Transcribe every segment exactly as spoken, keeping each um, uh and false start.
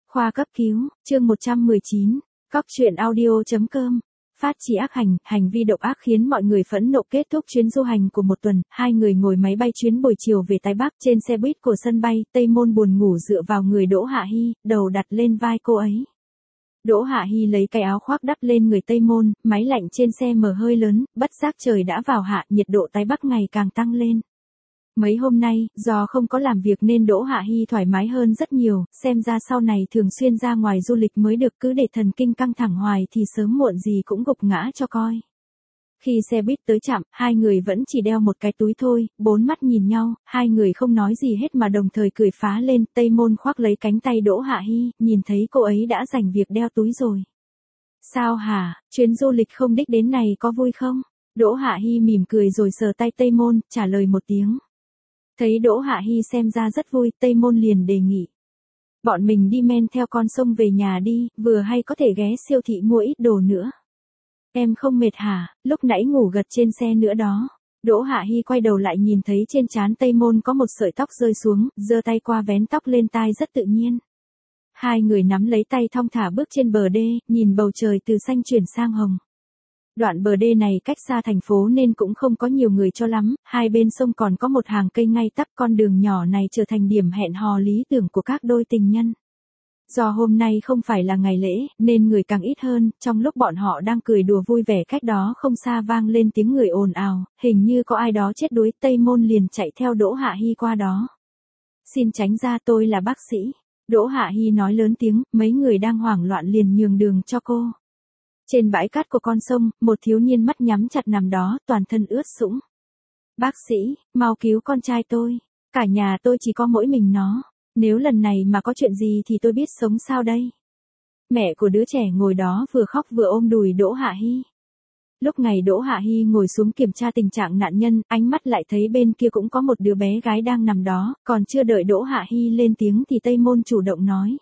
Khoa cấp cứu, chương một trăm mười chín, cóc truyện audio.com. Phát chỉ ác hành, hành vi độc ác khiến mọi người phẫn nộ. Kết thúc chuyến du hành của một tuần, hai người ngồi máy bay chuyến buổi chiều về Tây Bắc. Trên xe buýt của sân bay, Tây Môn buồn ngủ dựa vào người Đỗ Hạ Hi, đầu đặt lên vai cô ấy. Đỗ Hạ Hi lấy cái áo khoác đắp lên người Tây Môn, máy lạnh trên xe mở hơi lớn, bất giác trời đã vào hạ, nhiệt độ Tây Bắc ngày càng tăng lên. Mấy hôm nay, do không có làm việc nên Đỗ Hạ Hi thoải mái hơn rất nhiều, xem ra sau này thường xuyên ra ngoài du lịch mới được, cứ để thần kinh căng thẳng hoài thì sớm muộn gì cũng gục ngã cho coi. Khi xe buýt tới trạm, hai người vẫn chỉ đeo một cái túi thôi, bốn mắt nhìn nhau, hai người không nói gì hết mà đồng thời cười phá lên. Tây Môn khoác lấy cánh tay Đỗ Hạ Hi, nhìn thấy cô ấy đã dành việc đeo túi rồi. Sao hả, chuyến du lịch không đích đến này có vui không? Đỗ Hạ Hi mỉm cười rồi sờ tay Tây Môn, trả lời một tiếng. Thấy Đỗ Hạ Hi xem ra rất vui, Tây Môn liền đề nghị. Bọn mình đi men theo con sông về nhà đi, vừa hay có thể ghé siêu thị mua ít đồ nữa. Em không mệt hả, lúc nãy ngủ gật trên xe nữa đó. Đỗ Hạ Hi quay đầu lại nhìn thấy trên trán Tây Môn có một sợi tóc rơi xuống, giơ tay qua vén tóc lên tai rất tự nhiên. Hai người nắm lấy tay thong thả bước trên bờ đê, nhìn bầu trời từ xanh chuyển sang hồng. Đoạn bờ đê này cách xa thành phố nên cũng không có nhiều người cho lắm, hai bên sông còn có một hàng cây ngay tắp, con đường nhỏ này trở thành điểm hẹn hò lý tưởng của các đôi tình nhân. Do hôm nay không phải là ngày lễ, nên người càng ít hơn, trong lúc bọn họ đang cười đùa vui vẻ cách đó không xa vang lên tiếng người ồn ào, hình như có ai đó chết đuối. Tây Môn liền chạy theo Đỗ Hạ Hi qua đó. Xin tránh ra, tôi là bác sĩ. Đỗ Hạ Hi nói lớn tiếng, mấy người đang hoảng loạn liền nhường đường cho cô. Trên bãi cát của con sông, một thiếu niên mắt nhắm chặt nằm đó, toàn thân ướt sũng. Bác sĩ, mau cứu con trai tôi. Cả nhà tôi chỉ có mỗi mình nó. Nếu lần này mà có chuyện gì thì tôi biết sống sao đây? Mẹ của đứa trẻ ngồi đó vừa khóc vừa ôm đùi Đỗ Hạ Hi. Lúc này Đỗ Hạ Hi ngồi xuống kiểm tra tình trạng nạn nhân, ánh mắt lại thấy bên kia cũng có một đứa bé gái đang nằm đó, còn chưa đợi Đỗ Hạ Hi lên tiếng thì Tây Môn chủ động nói.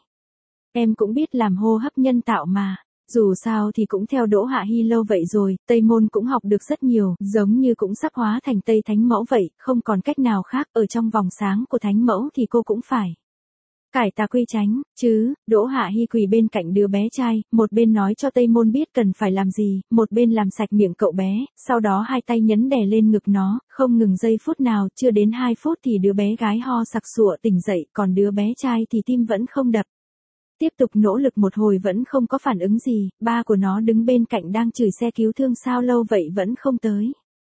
Em cũng biết làm hô hấp nhân tạo mà. Dù sao thì cũng theo Đỗ Hạ Hi lâu vậy rồi, Tây Môn cũng học được rất nhiều, giống như cũng sắp hóa thành Tây Thánh Mẫu vậy, không còn cách nào khác, ở trong vòng sáng của Thánh Mẫu thì cô cũng phải cải tà quy chánh, chứ. Đỗ Hạ Hi quỳ bên cạnh đứa bé trai, một bên nói cho Tây Môn biết cần phải làm gì, một bên làm sạch miệng cậu bé, sau đó hai tay nhấn đè lên ngực nó, không ngừng giây phút nào, chưa đến hai phút thì đứa bé gái ho sặc sụa tỉnh dậy, còn đứa bé trai thì tim vẫn không đập. Tiếp tục nỗ lực một hồi vẫn không có phản ứng gì, ba của nó đứng bên cạnh đang chửi xe cứu thương sao lâu vậy vẫn không tới.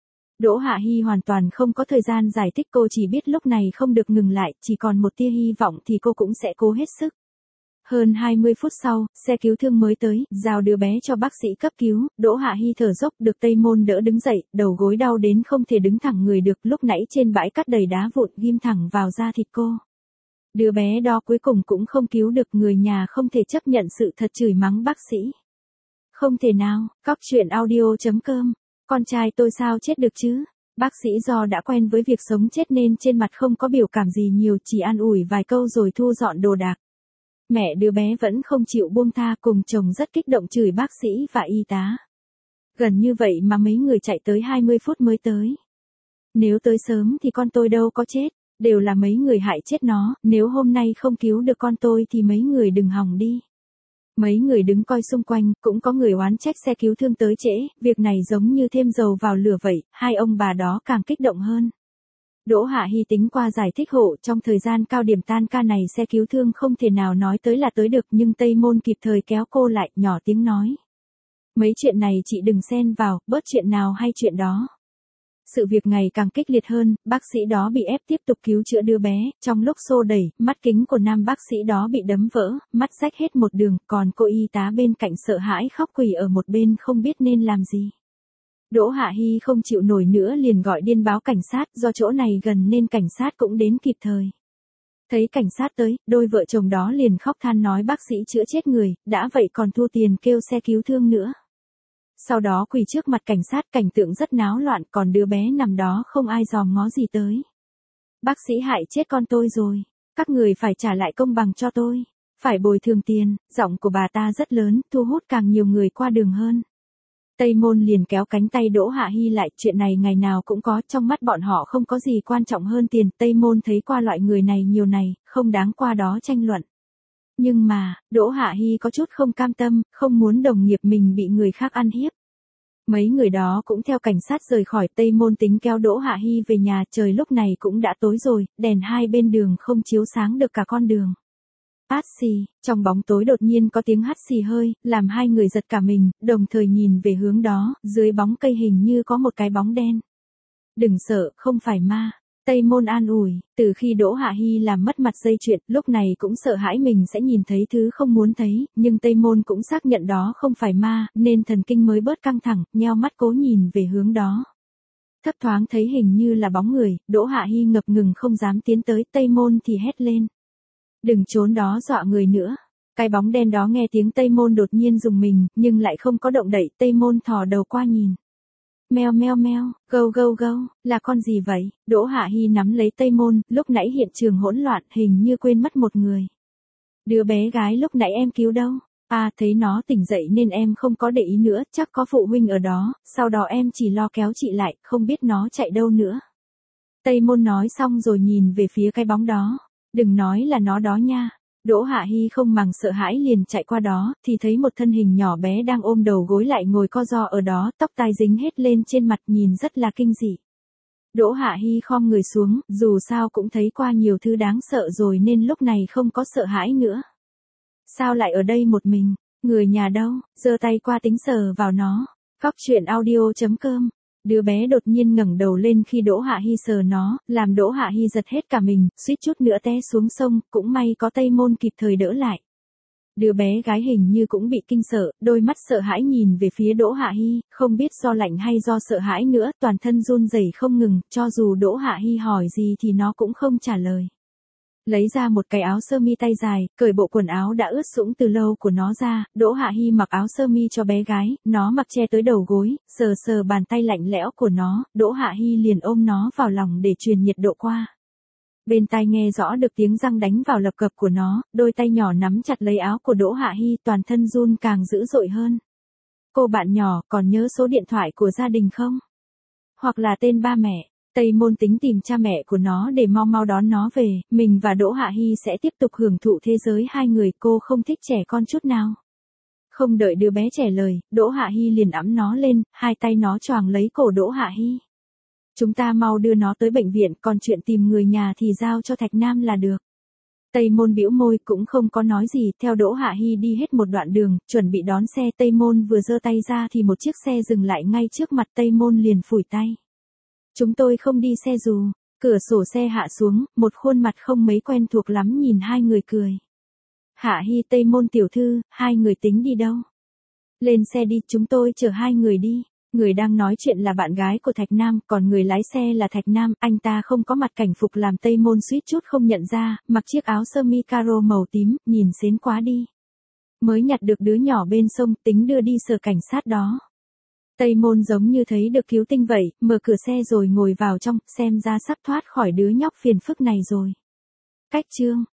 Đỗ Hạ Hi hoàn toàn không có thời gian giải thích, cô chỉ biết lúc này không được ngừng lại, chỉ còn một tia hy vọng thì cô cũng sẽ cố hết sức. Hơn hai mươi phút sau, xe cứu thương mới tới, giao đứa bé cho bác sĩ cấp cứu. Đỗ Hạ Hi thở dốc, được Tây Môn đỡ đứng dậy, đầu gối đau đến không thể đứng thẳng người được, lúc nãy trên bãi cát đầy đá vụn ghim thẳng vào da thịt cô. Đứa bé đó cuối cùng cũng không cứu được, người nhà không thể chấp nhận sự thật chửi mắng bác sĩ. Không thể nào, cóc truyện audio.com. Con trai tôi sao chết được chứ? Bác sĩ do đã quen với việc sống chết nên trên mặt không có biểu cảm gì nhiều, chỉ an ủi vài câu rồi thu dọn đồ đạc. Mẹ đứa bé vẫn không chịu buông tha, cùng chồng rất kích động chửi bác sĩ và y tá. Gần như vậy mà mấy người chạy tới hai mươi phút mới tới. Nếu tới sớm thì con tôi đâu có chết. Đều là mấy người hại chết nó, nếu hôm nay không cứu được con tôi thì mấy người đừng hòng đi. Mấy người đứng coi xung quanh, cũng có người oán trách xe cứu thương tới trễ, việc này giống như thêm dầu vào lửa vậy, hai ông bà đó càng kích động hơn. Đỗ Hạ Hi tính qua giải thích hộ, trong thời gian cao điểm tan ca này xe cứu thương không thể nào nói tới là tới được, nhưng Tây Môn kịp thời kéo cô lại, nhỏ tiếng nói. Mấy chuyện này chị đừng xen vào, bớt chuyện nào hay chuyện đó. Sự việc ngày càng kích liệt hơn, bác sĩ đó bị ép tiếp tục cứu chữa đứa bé, trong lúc xô đẩy, mắt kính của nam bác sĩ đó bị đấm vỡ, mắt rách hết một đường, còn cô y tá bên cạnh sợ hãi khóc quỳ ở một bên không biết nên làm gì. Đỗ Hạ Hi không chịu nổi nữa liền gọi điện báo cảnh sát, do chỗ này gần nên cảnh sát cũng đến kịp thời. Thấy cảnh sát tới, đôi vợ chồng đó liền khóc than nói bác sĩ chữa chết người, đã vậy còn thu tiền kêu xe cứu thương nữa. Sau đó quỳ trước mặt cảnh sát, cảnh tượng rất náo loạn, còn đứa bé nằm đó không ai dòm ngó gì tới. Bác sĩ hại chết con tôi rồi, các người phải trả lại công bằng cho tôi, phải bồi thường tiền. Giọng của bà ta rất lớn, thu hút càng nhiều người qua đường hơn. Tây Môn liền kéo cánh tay Đỗ Hạ Hi lại, chuyện này ngày nào cũng có, trong mắt bọn họ không có gì quan trọng hơn tiền. Tây Môn thấy qua loại người này nhiều này, không đáng qua đó tranh luận. Nhưng mà, Đỗ Hạ Hi có chút không cam tâm, không muốn đồng nghiệp mình bị người khác ăn hiếp. Mấy người đó cũng theo cảnh sát rời khỏi Tây Môn tính kéo Đỗ Hạ Hi về nhà, trời lúc này cũng đã tối rồi, đèn hai bên đường không chiếu sáng được cả con đường. Át xì, trong bóng tối đột nhiên có tiếng hắt xì hơi, làm hai người giật cả mình, đồng thời nhìn về hướng đó, dưới bóng cây hình như có một cái bóng đen. Đừng sợ, không phải ma. Tây Môn an ủi, từ khi Đỗ Hạ Hi làm mất mặt dây chuyền, lúc này cũng sợ hãi mình sẽ nhìn thấy thứ không muốn thấy, nhưng Tây Môn cũng xác nhận đó không phải ma, nên thần kinh mới bớt căng thẳng, nheo mắt cố nhìn về hướng đó. Thấp thoáng thấy hình như là bóng người, Đỗ Hạ Hi ngập ngừng không dám tiến tới, Tây Môn thì hét lên. Đừng trốn đó dọa người nữa. Cái bóng đen đó nghe tiếng Tây Môn đột nhiên rùng mình, nhưng lại không có động đậy, Tây Môn thò đầu qua nhìn. Meo meo meo, gâu gâu gâu, là con gì vậy? Đỗ Hạ Hi nắm lấy Tây Môn, lúc nãy hiện trường hỗn loạn, hình như quên mất một người. Đứa bé gái lúc nãy em cứu đâu? À, thấy nó tỉnh dậy nên em không có để ý nữa, chắc có phụ huynh ở đó, sau đó em chỉ lo kéo chị lại, không biết nó chạy đâu nữa. Tây Môn nói xong rồi nhìn về phía cái bóng đó. Đừng nói là nó đó nha. Đỗ Hạ Hi không màng sợ hãi liền chạy qua đó, thì thấy một thân hình nhỏ bé đang ôm đầu gối lại ngồi co ro ở đó, tóc tai dính hết lên trên mặt nhìn rất là kinh dị. Đỗ Hạ Hi khom người xuống, dù sao cũng thấy qua nhiều thứ đáng sợ rồi nên lúc này không có sợ hãi nữa. Sao lại ở đây một mình? Người nhà đâu? Giơ tay qua tính sờ vào nó. Cóc truyện audio chấm com. Đứa bé đột nhiên ngẩng đầu lên khi Đỗ Hạ Hi sờ nó, làm Đỗ Hạ Hi giật hết cả mình, suýt chút nữa té xuống sông, cũng may có Tây Môn kịp thời đỡ lại. Đứa bé gái hình như cũng bị kinh sợ, đôi mắt sợ hãi nhìn về phía Đỗ Hạ Hi, không biết do lạnh hay do sợ hãi nữa, toàn thân run rẩy không ngừng, cho dù Đỗ Hạ Hi hỏi gì thì nó cũng không trả lời. Lấy ra một cái áo sơ mi tay dài, cởi bộ quần áo đã ướt sũng từ lâu của nó ra, Đỗ Hạ Hi mặc áo sơ mi cho bé gái, nó mặc che tới đầu gối, sờ sờ bàn tay lạnh lẽo của nó, Đỗ Hạ Hi liền ôm nó vào lòng để truyền nhiệt độ qua. Bên tai nghe rõ được tiếng răng đánh vào lập cập của nó, đôi tay nhỏ nắm chặt lấy áo của Đỗ Hạ Hi, toàn thân run càng dữ dội hơn. Cô bạn nhỏ, còn nhớ số điện thoại của gia đình không? Hoặc là tên ba mẹ? Tây Môn tính tìm cha mẹ của nó để mau mau đón nó về, mình và Đỗ Hạ Hi sẽ tiếp tục hưởng thụ thế giới hai người, cô không thích trẻ con chút nào. Không đợi đứa bé trả lời, Đỗ Hạ Hi liền ẵm nó lên, hai tay nó choàng lấy cổ Đỗ Hạ Hi. Chúng ta mau đưa nó tới bệnh viện, còn chuyện tìm người nhà thì giao cho Thạch Nam là được. Tây Môn bĩu môi cũng không có nói gì, theo Đỗ Hạ Hi đi hết một đoạn đường, chuẩn bị đón xe, Tây Môn vừa giơ tay ra thì một chiếc xe dừng lại ngay trước mặt, Tây Môn liền phủi tay. Chúng tôi không đi xe dù. Cửa sổ xe hạ xuống, một khuôn mặt không mấy quen thuộc lắm nhìn hai người cười. Hạ Hi, Tây Môn tiểu thư, hai người tính đi đâu? Lên xe đi, chúng tôi chở hai người đi. Người đang nói chuyện là bạn gái của Thạch Nam, còn người lái xe là Thạch Nam, anh ta không có mặt cảnh phục làm Tây Môn suýt chút không nhận ra, mặc chiếc áo sơ mi caro màu tím, nhìn xến quá đi. Mới nhặt được đứa nhỏ bên sông, tính đưa đi sở cảnh sát đó. Tây Môn giống như thấy được cứu tinh vậy, mở cửa xe rồi ngồi vào trong, xem ra sắp thoát khỏi đứa nhóc phiền phức này rồi. Cách chương